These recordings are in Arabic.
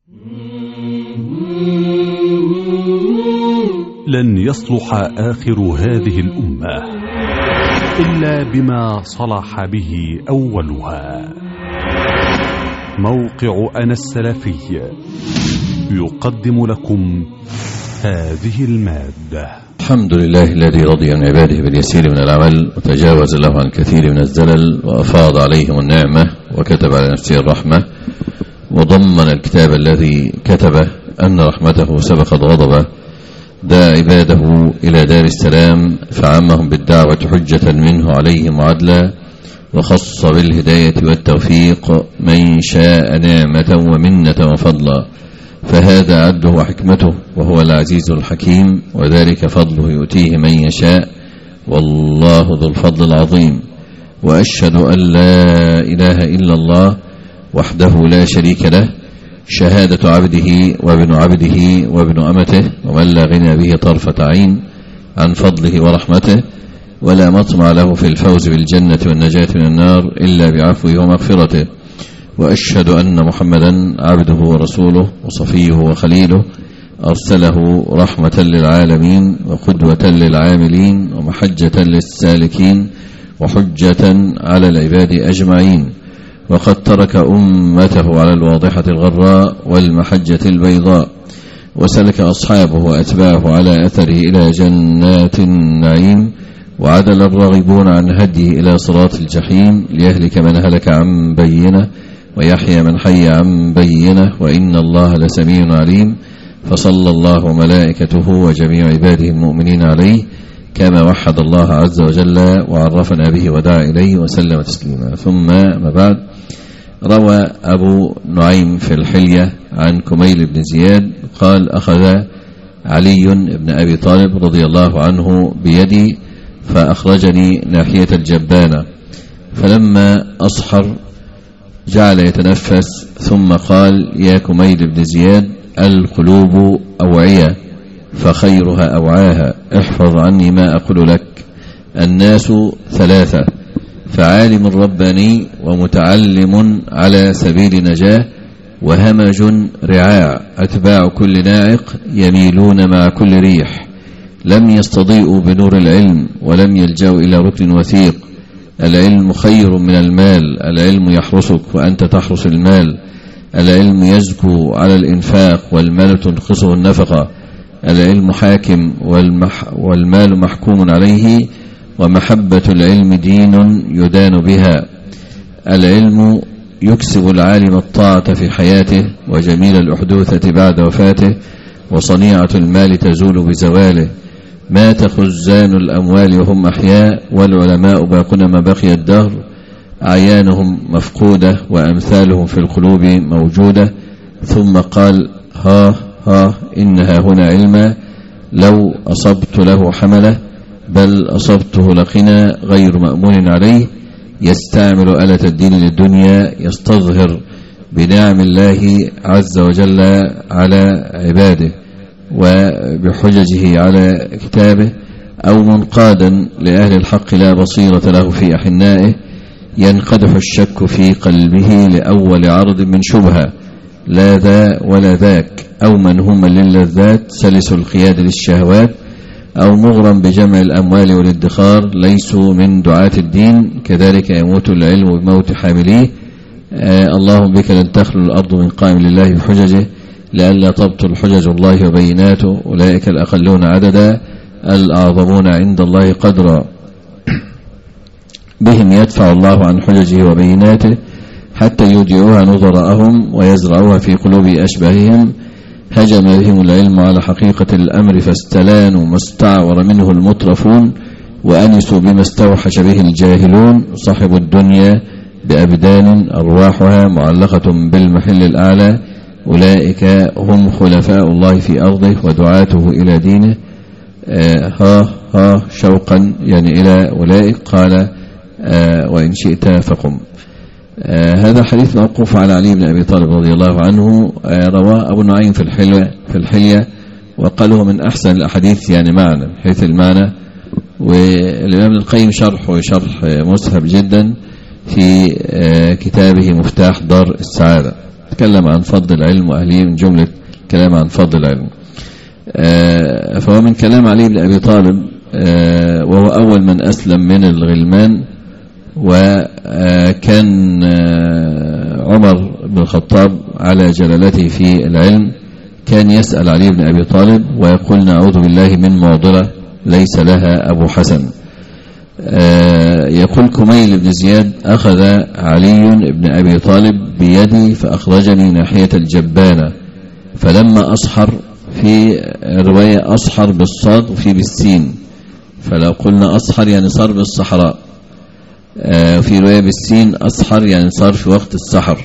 لن يصلح آخر هذه الأمة إلا بما صلح به أولها. موقع أنا السلفي يقدم لكم هذه المادة. الحمد لله الذي رضي عن عباده باليسير من العمل وتجاوز له عن الكثير من الزلل وأفاض عليهم النعمة وكتب على نفسه الرحمة وضمن الكتاب الذي كتبه أن رحمته سبقت غضبه، دعا عباده إلى دار السلام فعمهم بالدعوة حجة منه عليهم وعدلا، وخص بالهداية والتوفيق من شاء نعمة ومنة وفضلا، فهذا عدله وحكمته وهو العزيز الحكيم، وذلك فضله يؤتيه من يشاء والله ذو الفضل العظيم. وأشهد أن لا إله إلا الله وحده لا شريك له، شهادة عبده وابن عبده وابن أمته، ومن لا غنى به طرفة عين عن فضله ورحمته، ولا مطمع له في الفوز بالجنة والنجاة من النار إلا بعفوه ومغفرته. وأشهد أن محمدا عبده ورسوله وصفيه وخليله، أرسله رحمة للعالمين وقدوة للعاملين ومحجة للسالكين وحجة على العباد أجمعين، وقد ترك أمته على الواضحة الغراء والمحجة البيضاء، وسلك أصحابه وأتباعه على أثره إلى جنات النعيم، وعدل الراغبون عن هديه إلى صراط الجحيم، ليهلك من هلك عن بينه ويحيى من حي عن بينه، وإن الله لسميع عليم. فصلى الله وملائكته وجميع عباده المؤمنين عليه كما وحد الله عز وجل وعرفنا به ودعا إليه وسلم تسليما. ثم ما بعد، روى أبو نعيم في الحلية عن كميل بن زياد قال: أخذ علي بن أبي طالب رضي الله عنه بيدي فأخرجني ناحية الجبانة، فلما أصحر جعل يتنفس، ثم قال: يا كميل بن زياد، القلوب أوعية فخيرها أوعاها، احفظ عني ما أقول لك. الناس ثلاثة: فعالم رباني، ومتعلم على سبيل نجاة، وهمج رعاع، أتباع كل ناعق يميلون مع كل ريح، لم يستضيئوا بنور العلم ولم يلجأوا إلى ركن وثيق. العلم خير من المال، العلم يحرسك وأنت تحرس المال، العلم يزكو على الإنفاق والمال تنقصه النفقة، العلم حاكم والمال محكوم عليه، ومحبة العلم دين يدان بها. العلم يكسب العالم الطاعة في حياته وجميل الأحدوثة بعد وفاته، وصنيعة المال تزول بزواله. مات خزان الأموال وهم أحياء، والعلماء باقون ما بقي الدهر، أعيانهم مفقودة وأمثالهم في القلوب موجودة. ثم قال: ها إنها هنا علما، لو أصبت له حمله، بل أصبته لقنا غير مأمون عليه، يستعمل آلة الدين للدنيا، يستظهر بنعم الله عز وجل على عباده وبحججه على كتابه، أو منقادا لأهل الحق لا بصيرة له في أحنائه، ينقدح الشك في قلبه لأول عرض من شبهة، لا ذا ولا ذاك، أو منهوما للذات سلس القياد للشهوات، أو مغرم بجمع الأموال والادخار، ليسوا من دعاة الدين. كذلك يموت العلم بموت حامليه. اللهم بك لن تخلو الأرض من قائم لله بحججه، لئلا تبطل حجج الله وبيناته. أولئك الأقلون عددا، الأعظمون عند الله قدرا، بهم يدفع الله عن حججه وبيناته حتى يودعوها نظراءهم ويزرعوها في قلوب أشباههم. هجم بهم العلم على حقيقة الأمر فاستلانوا ما استعور منه المطرفون، وأنسوا بما استوحش به الجاهلون. صاحب الدنيا بأبدان أرواحها معلقة بالمحل الأعلى، أولئك هم خلفاء الله في أرضه ودعاته إلى دينه. ها شوقا يعني إلى أولئك. قال: وإن شئت فقم. هذا حديث موقوف على علي بن أبي طالب رضي الله عنه، رواه أبو نعيم في الحلية، وقاله من أحسن الأحاديث يعني معنى حيث المعنى. والإمام القيم شرح مسهب جدا في كتابه مفتاح دار السعادة. تكلم عن فضل العلم وأهله من جملة كلام عن فضل العلم. فهو من كلام علي بن أبي طالب، وهو أول من أسلم من الغلمان. وكان عمر بن الخطاب على جلالته في العلم كان يسأل علي بن أبي طالب ويقول: نعوذ بالله من معضلة ليس لها أبو حسن. يقول كميل بن زياد: أخذ علي بن أبي طالب بيدي فأخرجني ناحية الجبانة، فلما أصحر، في رواية أصحر بالصاد وفي بالسين، فلو قلنا أصحر يعني صار بالصحراء، في رواية بالسين أصحر يعني صار في وقت السحر،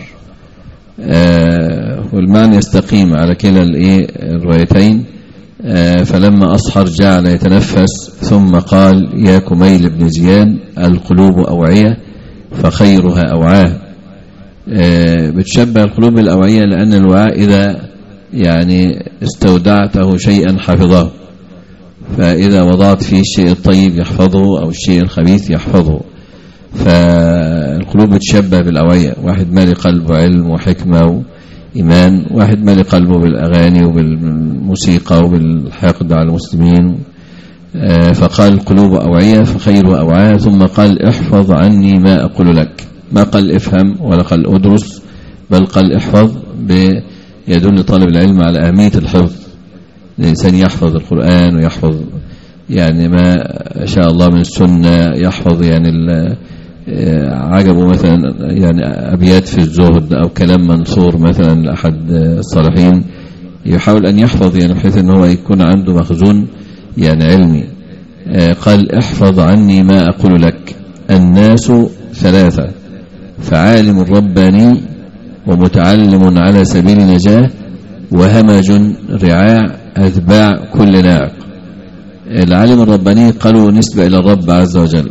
والمعنى يستقيم على كلا الروايتين. فلما أصحر جعل يتنفس ثم قال: يا كميل بن زياد، القلوب أوعية فخيرها أوعاه. بتشبه القلوب الأوعية لأن الوعاء إذا يعني استودعته شيئا حفظه، فإذا وضعت فيه الشيء الطيب يحفظه أو الشيء الخبيث يحفظه. فالقلوب بتشبه بالأوعية، واحد مالي قلبه علم وحكمة وإيمان، واحد مالي قلبه بالأغاني وبالموسيقى وبالحقد على المسلمين. فقال: القلوب أوعية فخير أوعاها. ثم قال: احفظ عني ما أقول لك. ما قال افهم ولا قال أدرس، بل قال احفظ، يدل طالب العلم على أهمية الحفظ. الإنسان يحفظ القرآن ويحفظ يعني ما شاء الله من السنة، يحفظ يعني عجبه مثلا يعني أبيات في الزهد أو كلام منصور مثلا لأحد الصالحين، يحاول أن يحفظ يعني بحيث أنه يكون عنده مخزون يعني علمي. قال: احفظ عني ما أقول لك. الناس ثلاثة: فعالم رباني، ومتعلم على سبيل نجاة، وهمج رعاع أتباع كل ناعق. العالم الرباني قالوا نسبة إلى الرب عز وجل،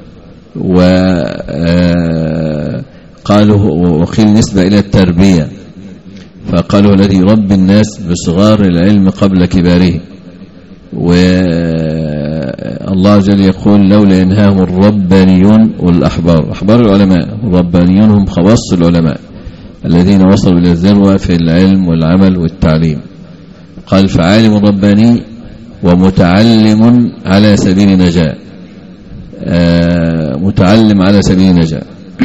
وقالوا وقيل نسبة إلى التربية، فقالوا الذي يربي الناس بصغار العلم قبل كباره. والله عز وجل يقول: لولا ينهاهم الربانيون والأحبار. أحبار العلماء، الربانيون هم خواص العلماء الذين وصلوا إلى الذروة في العلم والعمل والتعليم. قال: فعالم رباني ومتعلم على سبيل نجاة. متعلم على سبيل نجاة،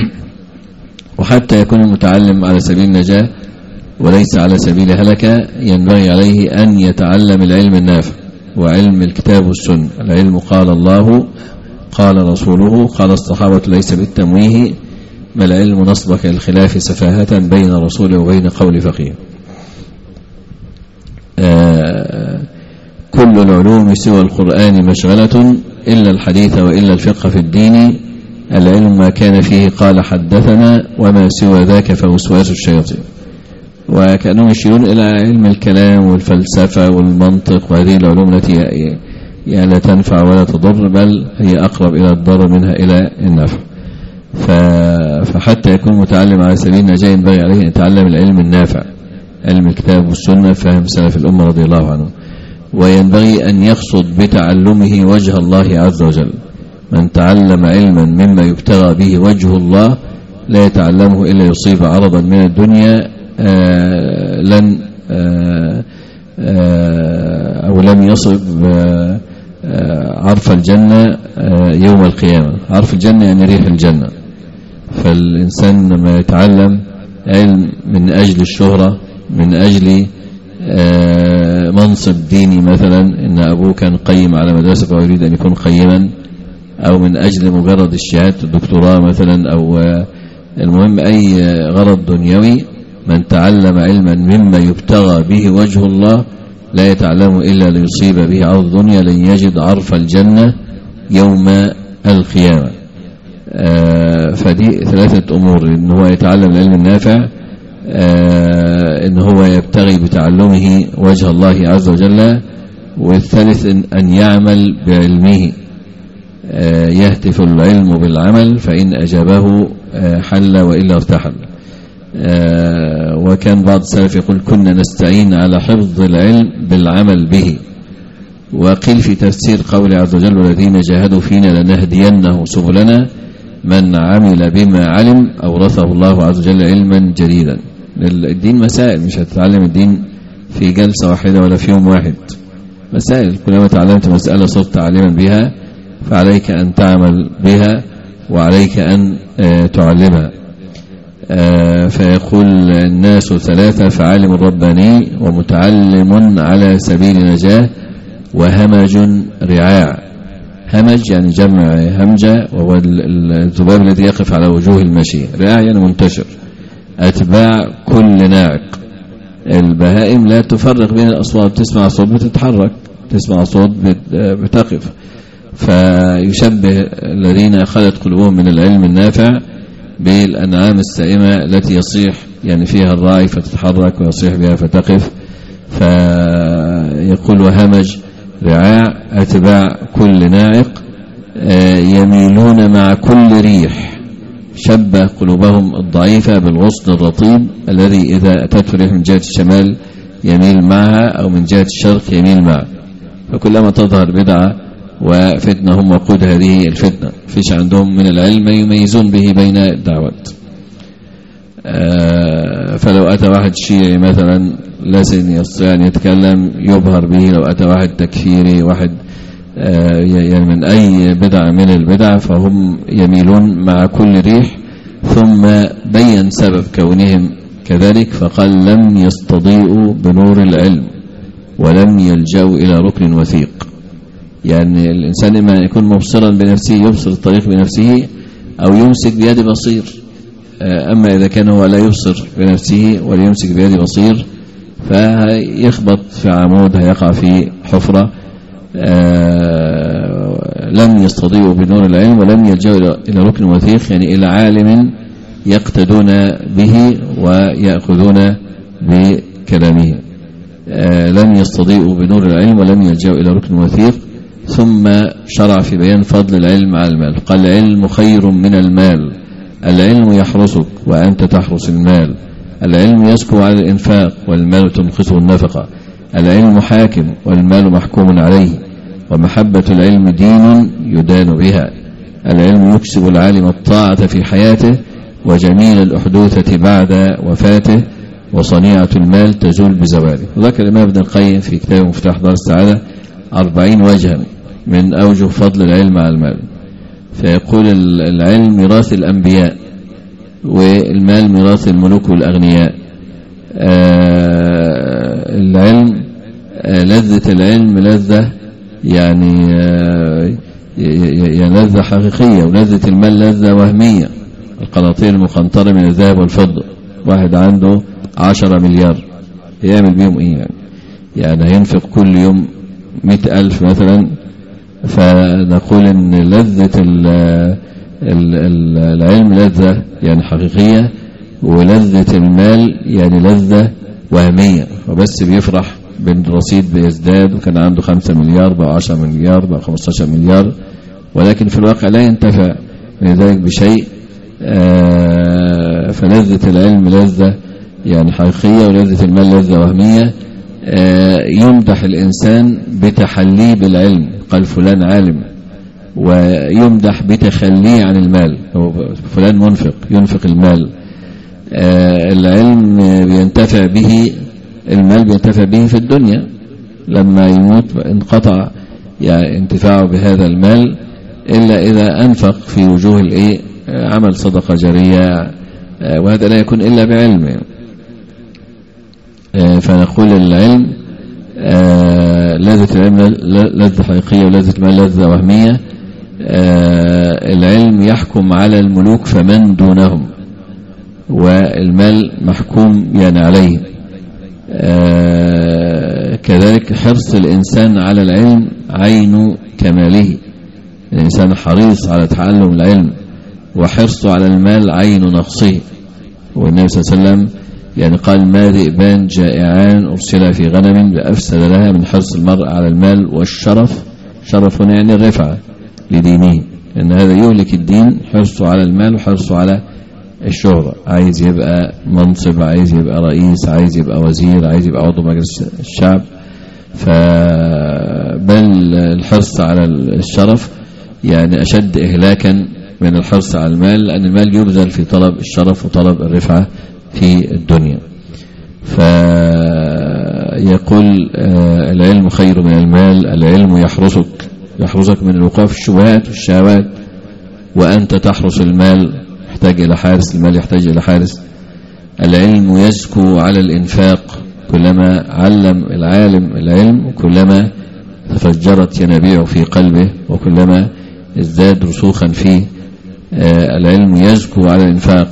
وحتى يكون المتعلم على سبيل نجاة وليس على سبيل هلكة ينبغي عليه أن يتعلم العلم النافع وعلم الكتاب والسنة. العلم قال الله قال رسوله قال الصحابة ليس بالتمويه، ما العلم نصبك الخلاف سفاهة بين رسول وبين قول فقيه. كل العلوم سوى القرآن مشغلة إلا الحديث وإلا الفقه في الدين. العلم ما كان فيه قال حدثنا، وما سوى ذاك فوسواس الشياطين. وكأنهم يشيرون إلى علم الكلام والفلسفة والمنطق، وهذه العلوم التي لا تنفع ولا تضر، بل هي أقرب إلى الضرر منها إلى النفع. فحتى يكون متعلم على سبيل النجاة ينبغي عليه أن يتعلم العلم النافع، علم الكتاب والسنة، فهم سلف الأمة رضي الله عنه. وينبغي أن يقصد بتعلمه وجه الله عز وجل. من تعلم علما مما يبتغى به وجه الله لا يتعلمه إلا يصيب عرضا من الدنيا لم يصب عرف الجنة يوم القيامة. عرف الجنة يعني ريح الجنة. فالإنسان لما يتعلم علم من أجل الشهرة، من أجل منصب ديني مثلا، إن أبوه كان قيم على مدرسة فيريد أن يكون قيما، أو من أجل مجرد الشهادة الدكتوراه مثلا، أو المهم أي غرض دنيوي، من تعلم علما مما يبتغى به وجه الله لا يتعلم إلا ليصيب به عرض الدنيا، لن يجد عرف الجنة يوم القيامة. فدي ثلاثة أمور: إن هو يتعلم العلم النافع، إن هو يبتغي بتعلمه وجه الله عز وجل، والثالث أن يعمل بعلمه، يهتف العلم بالعمل، فإن أجابه حل وإلا ارتحل. وكان بعض السلف يقول: كنا نستعين على حفظ العلم بالعمل به. وقيل في تفسير قول عز وجل: والذين جاهدوا فينا لنهدينه سبلنا. من عمل بما علم أورثه الله عز وجل علما جديدا. الدين مسائل، مش هتتعلم الدين في جلسة واحدة ولا في يوم واحد، مسائل. كلما تعلمت مسألة صرت عالما بها فعليك أن تعمل بها وعليك أن تعلمها. فيقول الناس ثلاثة: فعالم رباني، ومتعلم على سبيل نجاة، وهمج رعاع. همج يعني جمع همجة، وهو الذباب الذي يقف على وجوه المشي. رعاع يعني منتشر. أتباع كل ناعق. البهائم لا تفرق بين الأصوات، تسمع صوت بتتحرك، تسمع صوت بتقف. فيشبه الذين خلت قلوبهم من العلم النافع بالأنعام السائمة التي يصيح يعني فيها الراعي فتتحرك ويصيح بها فتقف. فيقول: وهمج رعاع، أتباع كل ناعق، يميلون مع كل ريح. شبه قلوبهم الضعيفة بالغصن الرطيب الذي إذا أتته ريح من جهة الشمال يميل معها، أو من جهة الشرق يميل معها. فكلما تظهر بدعة وفتنة هم وقود هذه الفتنة، فيش عندهم من العلم يميزون به بين الدعوات. فلو أتى واحد شيعي مثلا لسن يستطيع أن يتكلم يبهر به، لو أتى واحد تكفيري، واحد يعني من أي بدعة من البدع، فهم يميلون مع كل ريح. ثم بين سبب كونهم كذلك فقال: لم يستضيئوا بنور العلم ولم يلجأوا إلى ركن وثيق. يعني الإنسان إما يكون مبصرا بنفسه يبصر الطريق بنفسه، أو يمسك بيد بصير. أما إذا كان هو لا يبصر بنفسه ولا يمسك بيد بصير فيخبط في عمود، هيقع في حفرة. لم يستضيئوا بنور العلم ولم يلجأوا إلى ركن وثيق، يعني إلى عالم يقتدون به ويأخذون بكلامه. لم يستضيئوا بنور العلم ولم يلجأوا إلى ركن وثيق. ثم شرع في بيان فضل العلم على المال. قال: العلم خير من المال. العلم يحرسك وأنت تحرس المال. العلم يسكو على الإنفاق والمال تنقصه النفقة. العلم حاكم والمال محكوم عليه. ومحبة العلم دين يدان بها. العلم يكسب العالم الطاعة في حياته وجميل الأحدوثة بعد وفاته، وصنيعة المال تزول بزواله. وذكر الإمام ابن القيم في كتاب مفتاح دار السعادة 40 وجها من أوجه فضل العلم على المال. فيقول: العلم ميراث الأنبياء، والمال ميراث الملوك والأغنياء. العلم لذة العلم لذة يعني لذة حقيقية، ولذة المال لذة وهمية. القناطير المقنطرة من الذهب والفضة، واحد عنده 10 مليار يعمل بيهم ايه؟ يعني هينفق كل يوم 100,000 مثلا. فنقول ان لذة العلم لذة يعني حقيقية، ولذة المال يعني لذة وهمية، وبس بيفرح بالرصيد بيزداد، وكان عنده 5 مليار بقى 10 مليار بقى 15 مليار، ولكن في الواقع لا ينتفع من ذلك بشيء. فلذة العلم لذة يعني حقيقية، ولذة المال لذة وهمية. يمدح الإنسان بتحليه بالعلم، قال فلان عالم، ويمدح بتخليه عن المال، فلان منفق ينفق المال. العلم بينتفع به، المال بينتفع به في الدنيا، لما يموت انقطع يعني انتفاعه بهذا المال، إلا إذا أنفق في وجوه عمل صدقة جارية، وهذا لا يكون إلا بعلم. فنقول العلم لذة العلم لذة حقيقية، ولذة المال لذة وهمية. العلم يحكم على الملوك فمن دونهم، والمال محكوم يعني عليه. كذلك حرص الإنسان على العلم عين كماله، الإنسان حريص على تعلم العلم، وحرصه على المال عين نقصه. والنبي صلى الله عليه وسلم يعني قال: ما ذئبان جائعان أرسل في غنم لأفسد لها من حرص المرء على المال والشرف. شرف يعني الرفعة لدينه، إن هذا يهلك الدين، حرصه على المال وحرصه على الشهرة. عايز يبقى منصب، عايز يبقى رئيس، عايز يبقى وزير، عايز يبقى عضو مجلس الشعب. بل الحرص على الشرف يعني أشد إهلاكا من الحرص على المال، لأن المال يبذل في طلب الشرف وطلب الرفعة في الدنيا. فيقول العلم خير من المال، العلم يحرسك من الوقوع في الشبهات والشهوات، وأنت تحرس المال، يحتاج إلى حارس، المال يحتاج إلى حارس. العلم يزكو على الإنفاق، كلما علم العالم العلم كلما تفجرت ينابيع في قلبه وكلما ازداد رسوخا فيه. العلم يزكو على الإنفاق،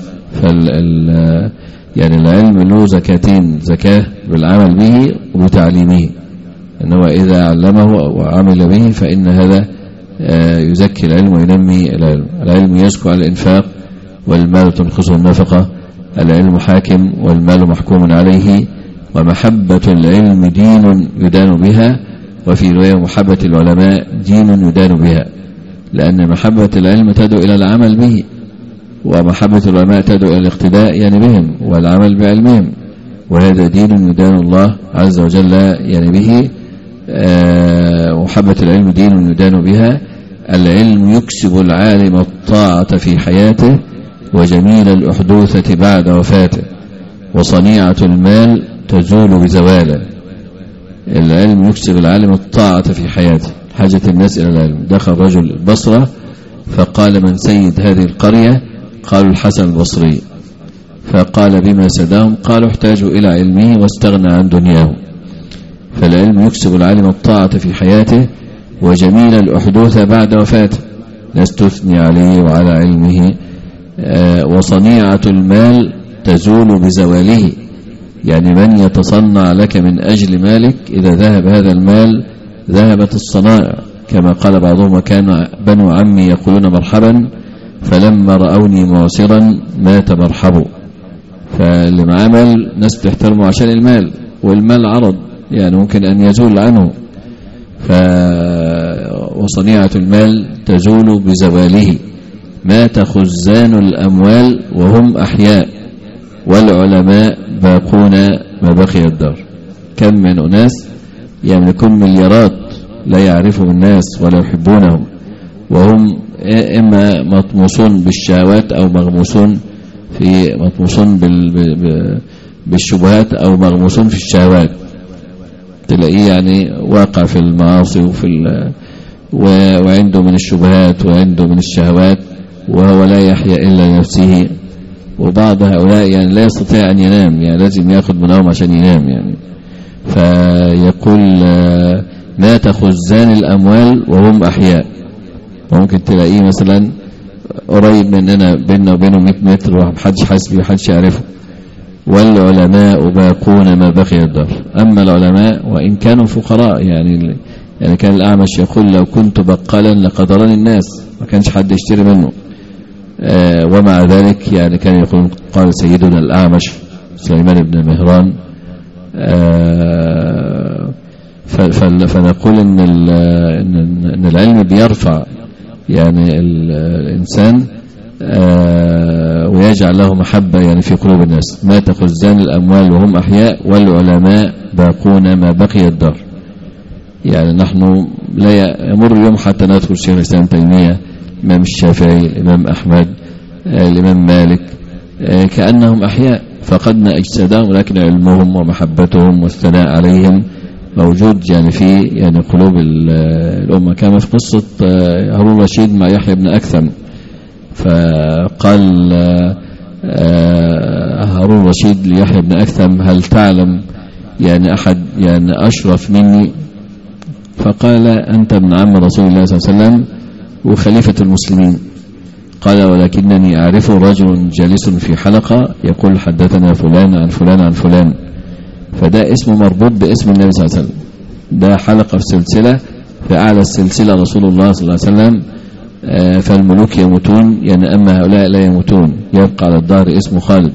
يعني العلم له زكاتين: زكاة بالعمل به وبتعليمه، أنه إذا علمه وعمل به فإن هذا يزكي العلم وينمي العلم. العلم يزكو على الإنفاق والمال تنقصه النفقة. العلم حاكم والمال محكوم عليه. ومحبة العلم دين يدان بها، وفي رواية محبة العلماء دين يدان بها، لأن محبة العلم تدعو إلى العمل به، ومحبة العلماء تدعو إلى الاقتداء يعني بهم والعمل بعلمهم، وهذا دين يدان الله عز وجل يعني به. محبة العلم دين يدان بها. العلم يكسب العالم الطاعة في حياته وجميل الأحدوثة بعد وفاته، وصنيعة المال تزول بزواله. العلم يكسب العالم الطاعة في حياته، حاجة الناس إلى العلم. دخل رجل البصرة فقال: من سيد هذه القرية؟ قالوا: الحسن البصري. فقال: بما سداهم؟ قالوا: احتاجوا إلى علمه واستغنى عن دنياهم. فالعلم يكسب العالم الطاعة في حياته وجميل الأحدوث بعد وفاته، ناس تثني عليه وعلى علمه. وصنيعة المال تزول بزواله، يعني من يتصنع لك من أجل مالك إذا ذهب هذا المال ذهبت الصنائع، كما قال بعضهم: وكان بنو عمي يقولون مرحبا فلما رأوني معسرا مات مرحبا. فاللي معاه مال ناس تحترمه عشان المال، والمال عرض يعني ممكن أن يزول عنه. وصنيعة المال تزول بزواله. مات خزان الأموال وهم أحياء، والعلماء باقون ما بقي الدار. كم من أناس يملكون مليارات لا يعرفهم الناس ولا يحبونهم، وهم إما مطموسون بالشهوات أو مطموسون بالشبهات أو مغموسون في الشهوات. تلاقيه يعني واقع في المعاصي وعنده من الشبهات وعنده من الشهوات، وهو لا يحيا إلا نفسه. وبعض هؤلاء يعني لا يستطيع أن ينام، يعني لازم يأخذ منهم عشان ينام يعني. فيقول: مات خزان الأموال وهم أحياء. ممكن تلاقيه مثلا قريب مننا، بيننا وبينه 100 متر ومحدش حاسس بيه ومحدش يعرفه. والعلماء باقون ما بقي الدار. أما العلماء وإن كانوا فقراء، يعني كان الأعمش يقول: لو كنت بقالا لقدرني الناس، ما كانش حد يشتري منه. ومع ذلك يعني كان يقول: قال سيدنا الأعمش سليمان بن مهران. فنقول إن العلم بيرفع يعني الإنسان ويجعل له محبة يعني في قلوب الناس. مات خزان الأموال وهم أحياء، والعلماء باقون ما بقي الدار. يعني نحن لا يمر اليوم حتى ندخل شيخ الإسلام تيمية، الإمام الشافعي، الإمام أحمد، الإمام مالك، كأنهم أحياء فقدنا أجسادهم، ولكن علمهم ومحبتهم والثناء عليهم موجود يعني في يعني قلوب الأمة. كما في قصة هارون الرشيد مع يحيى بن أكثم، فقال هارون الرشيد ليحيى بن أكثم: هل تعلم يعني أحد يعني أشرف مني؟ فقال: أنت ابن عم رسول الله صلى الله عليه وسلم وخليفة المسلمين. قال: ولكنني أعرف رجل جالس في حلقة يقول: حدثنا فلان عن فلان عن فلان. فده اسمه مربوط باسم النبي صلى الله عليه وسلم، ده حلقة في سلسلة، في أعلى السلسلة رسول الله صلى الله عليه وسلم. فالملوك يموتون يعني، أما هؤلاء لا يموتون، يبقى على الدار اسمه خالد.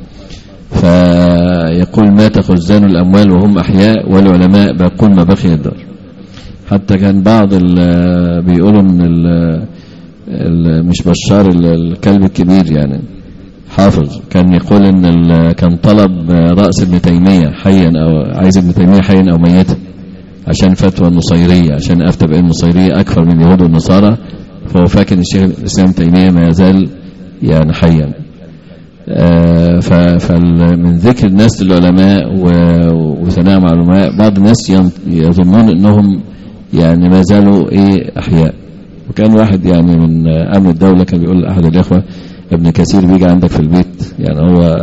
فيقول: مات خزان الأموال وهم أحياء، والعلماء باقون ما بقي الدار. حتى كان بعض بيقولوا ان مش بشار الكلب الكبير يعني حافظ، كان يقول ان كان طلب رأس ابن تيمية حيا، او عايز ابن تيمية حيا او ميتا، عشان فتوى النصيرية، عشان افتى بان النصيرية اكثر من اليهود والنصارى، فهو فاكر الشيخ الاسلام تيمية ما يزال يعني حيا. فمن ذكر الناس للعلماء وثناء مع العلماء بعض الناس يظنون انهم يعني ما زالوا احياء. وكان واحد يعني من امن الدولة كان بيقول لاحد الاخوة ابن كثير بيجي عندك في البيت يعني هو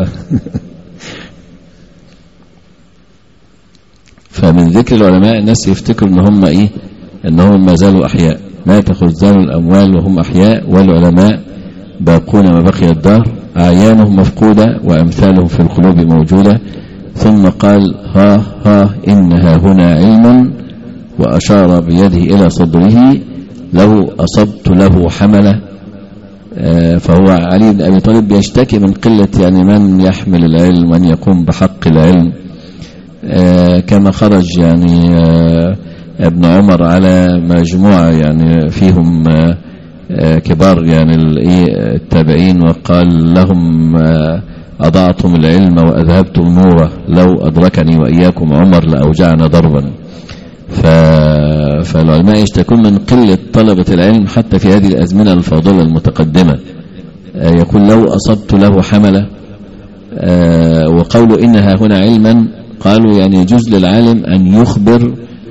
فمن ذكر العلماء الناس يفتكروا ان هم انهم ما زالوا احياء، لا تخزنوا الاموال وهم احياء والعلماء باقون ما بقي الدهر، اعيانهم مفقودة وامثالهم في القلوب موجودة. ثم قال ها انها هنا علم، واشار بيده الى صدره لو اصبت له حملة. فهو علي بن ابي طالب بيشتكي من قلة يعني من يحمل العلم ومن يقوم بحق العلم. كما خرج يعني ابن عمر على مجموعة يعني فيهم كبار يعني التابعين وقال لهم أضعتم العلم وأذهبتم نوره، لو أدركني وإياكم عمر لأوجعنا ضربا. فالعلماء يشتكون من قلة طلبة العلم حتى في هذه الأزمنة الفاضلة المتقدمة. يقول لو أصبت له حملة. وقولوا إنها هنا علما قالوا يعني يجوز للعالم أن يخبر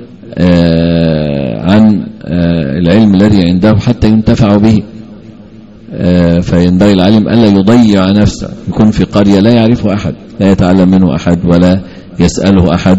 عن العلم الذي عنده حتى ينتفع به. فينبغي العالم ألا يضيع نفسه، يكون في قرية لا يعرفه أحد، لا يتعلم منه أحد ولا يسأله أحد.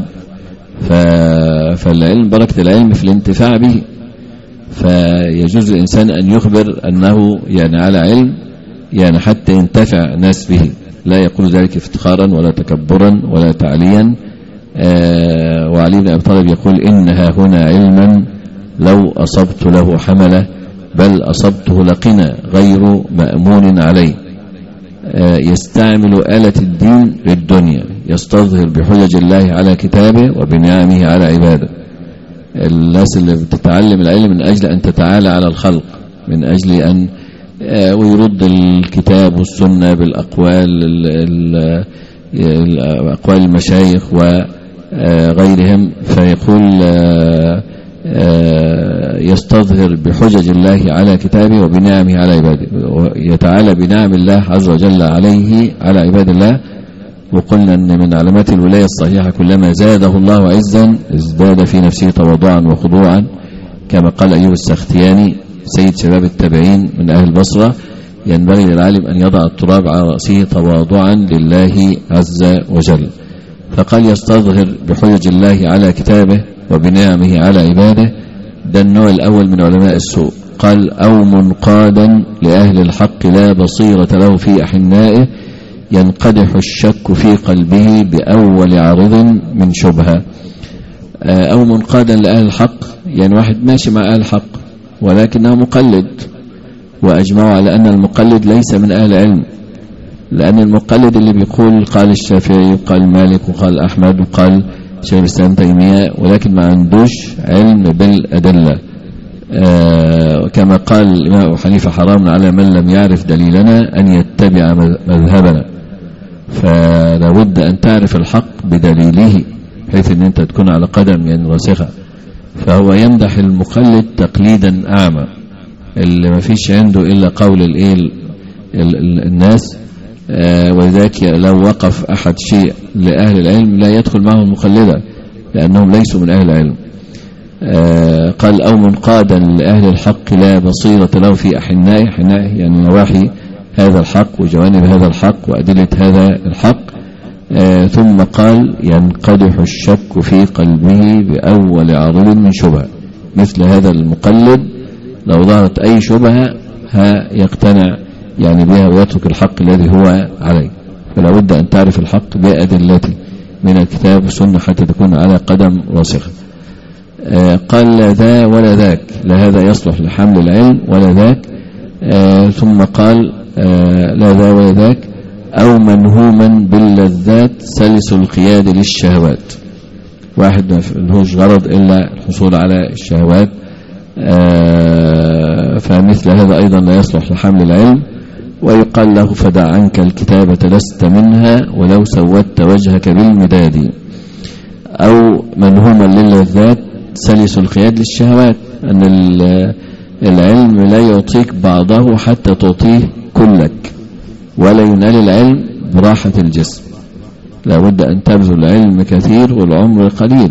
فالعلم بركة العلم في الانتفاع به، فيجوز الإنسان أن يخبر أنه يعني على علم يعني حتى ينتفع الناس به، لا يقول ذلك افتخارا ولا تكبرا ولا تعليا. وعلي بن أبي طالب يقول إنها هنا علما لو أصبت له حملة، بل أصبته لقنا غير مأمون عليه. يستعمل آلة الدين للدنيا، يستظهر بحجج الله على كتابه وبنعمه على عباده. الناس اللي بتتعلم العلم من أجل أن تتعالى على الخلق، من أجل أن ويرد الكتاب والسنة بالأقوال أقوال المشايخ وغيرهم، فيقول يستظهر بحجج الله على كتابه وبنعمه على عباده، يتعالى بنعم الله عز وجل عليه على عباد الله. وقلنا أن من علامات الولاية الصحيحة كلما زاده الله عزا ازداد في نفسه تواضعا وخضوعا، كما قال أيوب السختياني سيد شباب التابعين من أهل البصرة: ينبغي للعالم أن يضع التراب على رأسه تواضعا لله عز وجل. فقال يستظهر بحجج الله على كتابه وبنعمه على عباده. ده النوع الأول من علماء السوء. قال أو منقادا لأهل الحق لا بصيرة له في أحنائه، ينقدح الشك في قلبه بأول عرض من شبهة. أو منقادا لأهل الحق يعني واحد ماشي مع أهل الحق ولكنه مقلد، وأجمعوا على أن المقلد ليس من أهل علم، لأن المقلد اللي بيقول قال الشافعي وقال مالك وقال أحمد وقال شيخ الإسلام تيمية ولكن ما عندوش علم بالأدلة. كما قال الإمام أبو حنيفة: حرام على من لم يعرف دليلنا أن يتبع مذهبنا. فلا بد أن تعرف الحق بدليله بحيث أن أنت تكون على قدم يعني راسخة. فهو يمدح المقلد تقليدا أعمى اللي ما فيش عنده إلا قول الناس. ولذلك لو وقف أحد شيء لأهل العلم لا يدخل معه المقلدة لأنهم ليسوا من أهل العلم. قال أو منقادا لأهل الحق لا بصيرة له في أحنائه، حنائه يعني نواحي هذا الحق وجوانب هذا الحق وأدلة هذا الحق. ثم قال ينقدح الشك في قلبه بأول عرض من شبهة. مثل هذا المقلد لو ظهرت أي شبهة يقتنع يعني بها ويترك الحق الذي هو عليه. فلا بد أن تعرف الحق بأدلته من الكتاب والسنة حتى تكون على قدم راسخة. قال لا ذا ولا ذاك، لا هذا يصلح لحمل العلم ولا ذاك. ثم قال لا ذا ولا ذاك أو منهوما باللذات سلس القياد للشهوات، واحد ما لهوش غرض إلا الحصول على الشهوات. فمثل هذا أيضا لا يصلح لحمل العلم. ويقال له فدع عنك الكتابة لست منها ولو سودت وجهك بالمداد. أو منهوما للذات سلس القياد للشهوات، أن العلم لا يعطيك بعضه حتى تعطيه كلك، ولا ينال العلم براحة الجسم، لا بد أن تبذل العلم كثير والعمر قليل.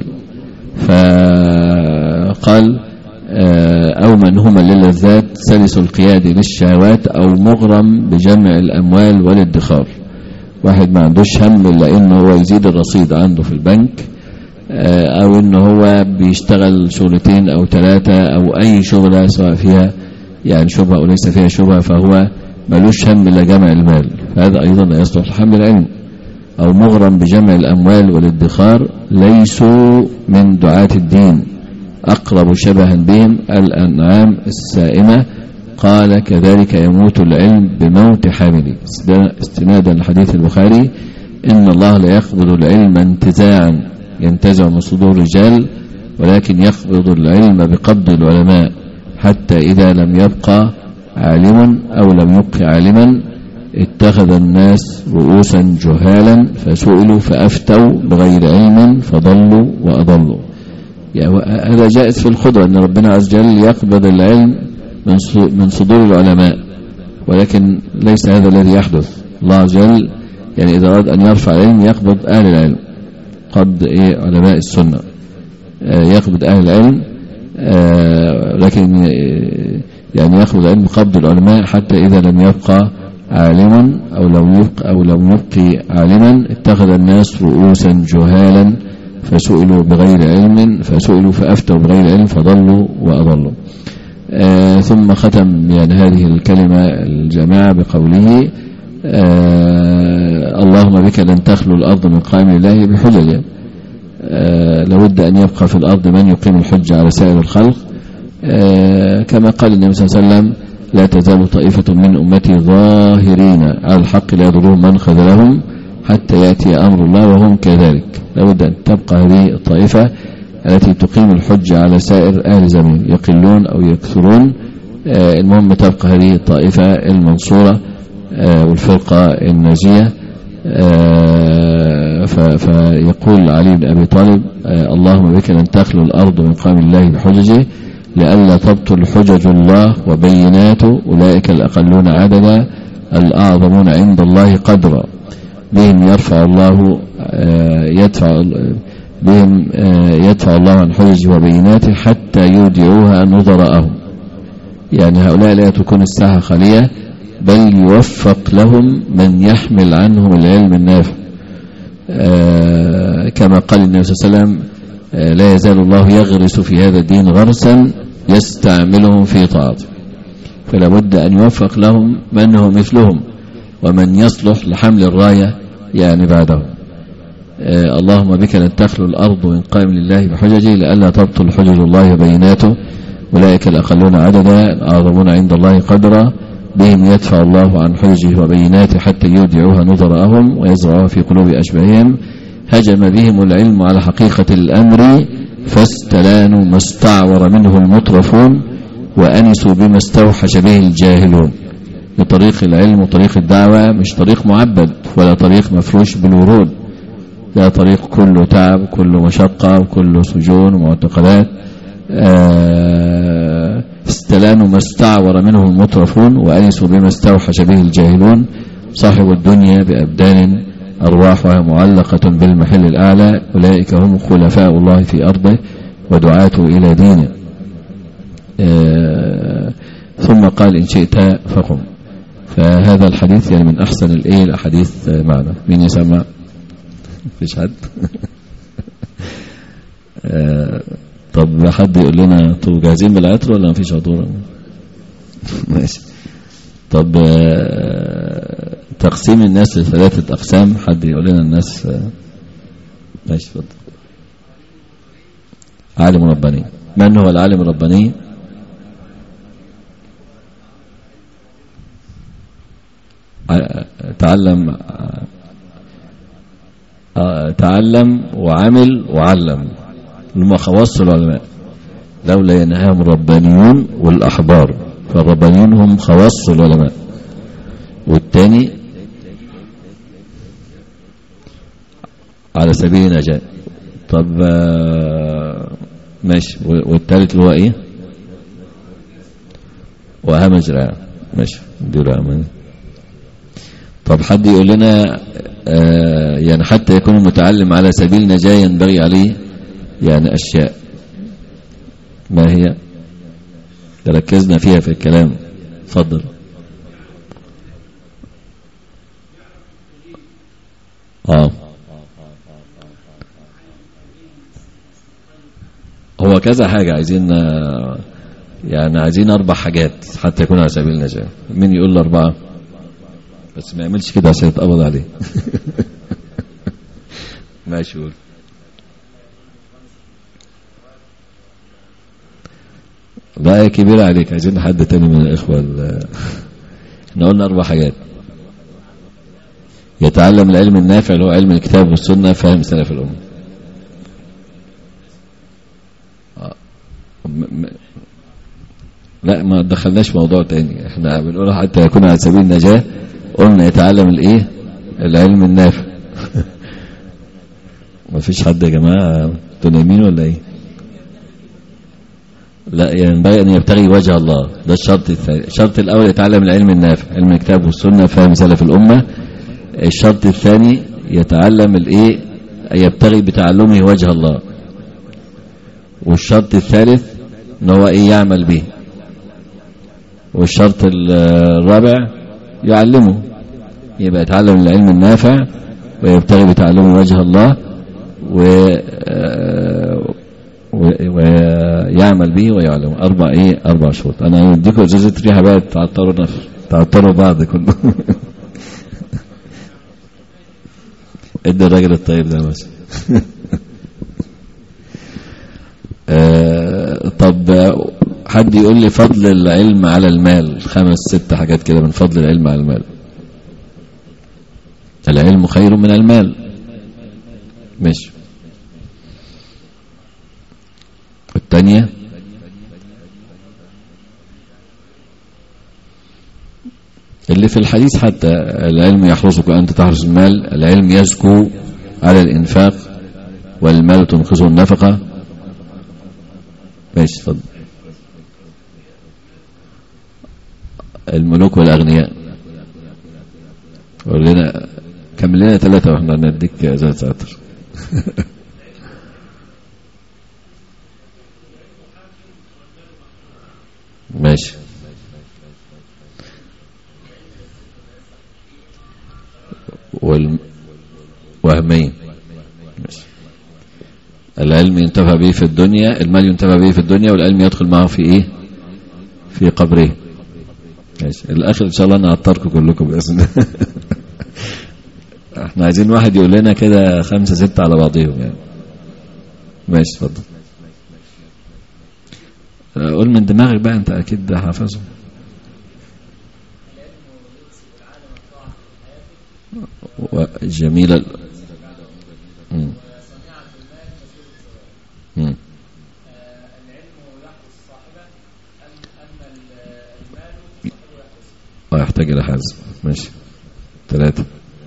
فقال أو من هما للذات سلس القياد للشهوات أو مغرم بجمع الأموال والادخار. واحد ما عندوش هم إلا إنه هو يزيد الرصيد عنده في البنك، أو إنه هو بيشتغل شغلتين أو ثلاثة أو أي شغلة سواء فيها يعني شبهة أو ليس فيها شبهة، فهو ملوش هم إلا جمع المال، فهذا أيضا لا يصلح لحمل العلم. أو مغرم بجمع الأموال والادخار ليسوا من دعاة الدين، أقرب شبها بهم الأنعام السائمة. قال كذلك يموت العلم بموت حامله، استنادا لحديث البخاري إن الله لا يقبض العلم انتزاعا ينتزع من صدور الرجال، ولكن يقبض العلم بقبض العلماء، حتى إذا لم يبقى عالم أو لم يبق عالما اتخذ الناس رؤوسا جهالا فسئلوا فأفتوا بغير علم فضلوا وأضلوا. يعني هذا جائز في القدرة أن ربنا عز وجل يقبض العلم من صدور العلماء، ولكن ليس هذا الذي يحدث. الله عز وجل يعني إذا أراد أن يرفع العلم يقبض أهل العلم، قبض علماء السنة، يقبض أهل العلم، لكن يعني يقبض العلم قبض العلماء حتى إذا لم يبقى عالما أو لم يبقي عالما اتخذ الناس رؤوسا جهالا فسئلوا بغير علم فأفتوا بغير علم فضلوا وأضلوا. ثم ختم يعني هذه الكلمة الجامعة بقوله اللهم بك لن تخلو الأرض من قائم الله بحجج. لابد أن يبقى في الأرض من يقيم الحج على سائر الخلق، كما قال النبي صلى الله عليه وسلم لا تزال طائفة من أمتي ظاهرين على الحق لا يضرهم من خذلهم حتى يأتي أمر الله وهم كذلك. لابد أن تبقى هذه الطائفة التي تقيم الحج على سائر أهل زمان، يقلون أو يكثرون، المهم تبقى هذه الطائفة المنصورة والفرقة الناجية. فيقول علي بن أبي طالب اللهم بك لن تخلو الأرض من قائم الله بحججه لئلا تبطل حجج الله وبيناته أولئك الأقلون عددا الأعظمون عند الله قدرا بهم يدفع الله عن حجج وبيناته حتى يودعوها نظراءهم. يعني هؤلاء لا يتركون الساحة خالية، بل يوفق لهم من يحمل عنهم العلم النافع. كما قال النبي صلى الله عليه وسلم لا يزال الله يغرس في هذا الدين غرسا يستعملهم في طاعته، فلا بد أن يوفق لهم من هو مثلهم ومن يصلح لحمل الراية يعني بعدهم. اللهم بك لن تخلو الأرض من قائم لله بحججه لئلا تبطل حجج الله وبيناته أولئك الأقلون عددا الأعظمون عند الله قدرا بهم يدفع الله عن حججه وبيناته حتى يودعوها نظراءهم ويزرعوها في قلوب أشباههم. هجم بهم العلم على حقيقة الأمر فاستلانوا ما استعور منه المطرفون وأنسوا بما استوحش به الجاهلون. بطريق العلم وطريق الدعوة مش طريق معبد ولا طريق مفروش بالورود، لا طريق كله تعب كله مشقة وكله سجون ومعتقلات. استلانوا ما استعور منه المطرفون وأنسوا بما استوحش به الجاهلون. صاحب الدنيا بأبدان أرواحها معلقة بالمحل الأعلى أولئك هم خلفاء الله في أرضه ودعاته إلى دينه. ثم قال إن شئت فقم. فهذا الحديث يعني من أحسن الأحاديث معنا. مين يسمع؟ مفيش حد؟ طب حد يقول لنا طب جاهزين بالعطر ولا مفيش عطور؟ ماشي. طب تقسيم الناس لثلاثة أقسام، حد يقول لنا الناس؟ ماشي اتفضل. عالم رباني. من هو العالم الرباني؟ تعلم وعمل وعلم، لما خواص العلماء لولا ينهاهم الربانيون والأحبار، فالربانيون هم خواص العلماء. والثاني على سبيل النجاة. طب ماشي. والثالث اللي هو ايه؟ وهمج رعاية. ماشي دي رعاية. طب حد يقول لنا يعني حتى يكون المتعلم على سبيل نجاة ينبغي عليه يعني أشياء، ما هي؟ تركزنا فيها في الكلام. اتفضل. هو كذا حاجة عايزين، يعني عايزين 4 حاجات حتى يكون على سبيل النجاة. مين يقول ل 4؟ بس ما يعملش كده عشان يتقبض عليه. ماشي قول. لا كبيرة عليك، عايزين حد تاني من الإخوة. احنا قلنا 4 حاجات: يتعلم العلم النافع اللي هو علم الكتاب والسنة، فهم سلف الأمة. لا ما دخلناش موضوع تاني، احنا بنقول حتى يكون على سبيل النجاة. قلنا يتعلم الايه؟ العلم النافع. ما فيش حد يا جماعة؟ انتوا نايمين ولا ايه؟ لا ينبغي ان يبتغي وجه الله، ده الشرط الثاني. الشرط الاول يتعلم العلم النافع، علم الكتاب والسنة، فهم سلف الأمة. الشرط الثاني يتعلم الايه؟ يبتغي بتعلمه وجه الله. والشرط الثالث ان هو ايه؟ يعمل به. والشرط الرابع يعلمه. يبقى يتعلم العلم النافع ويبتغي بتعلمه وجه الله ويعمل به ويعلمه. 4 شروط. انا اديكم اجازه ريحه بقى، تعطروا بعض كلهم. ادي الراجل الطيب ده بس. طب حد يقول لي فضل العلم على المال، 5 6 حاجات كده من فضل العلم على المال. العلم خير من المال. ماشي. الثانية اللي في الحديث حتى: العلم يحرسك وأنت تحرس المال، العلم يزكو على الإنفاق، والمال تنقذه النفقة. ماشي اتفضل. الملوك والأغنياء. قول لنا، كمل لنا 3 واحنا نديك ازازة عطر. ماشي. وهمين. ماشي. العلم ينتفع به في الدنيا، المال ينتفع به في الدنيا، والعلم يدخل معه في ايه؟ في قبره. ماشي. الاخر ان شاء الله نعطركم كلكم باذن الله. احنا عايزين واحد يقول لنا كده 5 6 على بعضهم يعني. ماشي اتفضل. قول من دماغك بقى، انت اكيد حافظه. وجميلة. يحتاج إلى حزم. ماشي. 3.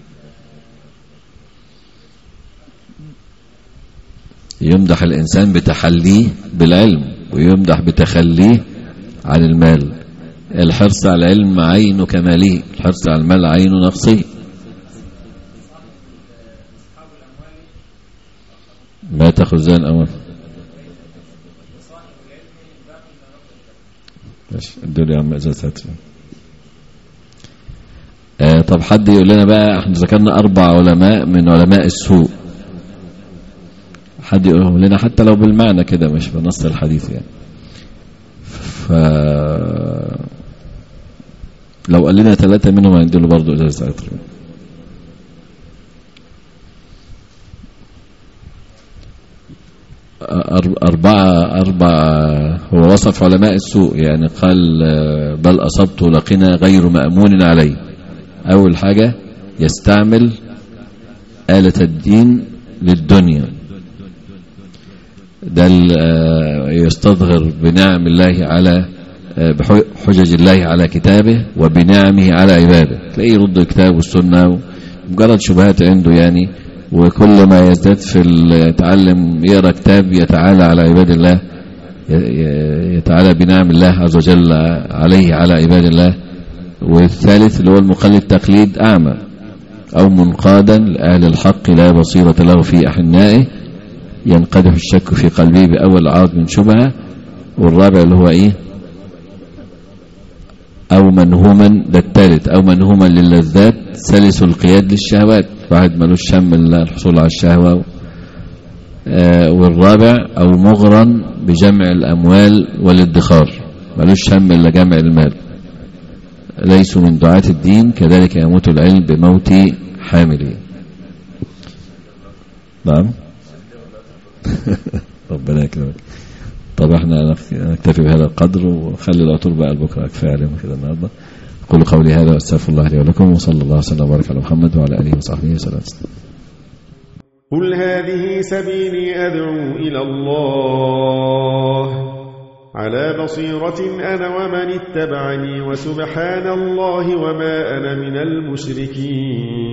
يمدح الإنسان بتحليه بالعلم، ويمدح بتخليه عن المال. الحرص على العلم عين كماله، الحرص على المال عين نقصه. ما تأخذ الأموال. ماشي. ادوا يا عم إجازات. طب حد يقول لنا بقى، احنا ذكرنا 4 علماء من علماء السوء. حد يقولهم لنا حتى لو بالمعنى كده، مش بنص الحديث يعني. لو قال لنا 3 منهم هنديله برضه إجازة عطر. 4 هو وصف علماء السوء يعني، قال بل أصبت لقنا غير مأمون عليه. أول حاجة يستعمل آلة الدين للدنيا، ده يستظهر بنعم الله على بحجج الله على كتابه وبنعمه على عباده. تلاقيه يرد الكتاب والسنة مجرد شبهات عنده يعني، وكل ما يزداد في يتعلم يقرأ كتاب يتعالى على عباد الله، يتعالى بنعم الله عز وجل عليه على عباد الله. والثالث اللي هو المقلد تقليد أعمى، أو منقادا لأهل الحق لا بصيرة له في أحنائه ينقدح الشك في قلبه بأول عرض من شبهة. والرابع اللي هو إيه؟ أو منهوما، ده الثالث، أو منهوما للذات سلس القياد للشهوات، واحد ملوش شم إلا الحصول على الشهوة. والرابع أو مغرا بجمع الأموال والادخار، ملوش شم إلا جمع المال، ليسوا من دعاة الدين، كذلك يموت العلم بموت حامله. نعم. ربنا يكرمك. طب احنا نكتفي بهذا القدر وخلي العطور بقى لبكره، كفايه عليهم كده النهارده. اقول قولي هذا واستغفر الله لي ولكم، وصلى الله وسلم وبارك على محمد وعلى اله وصحبه وسلم. قل هذه سبيلي أدعو إلى الله على بصيرة أنا ومن اتبعني، وسبحان الله وما أنا من المشركين.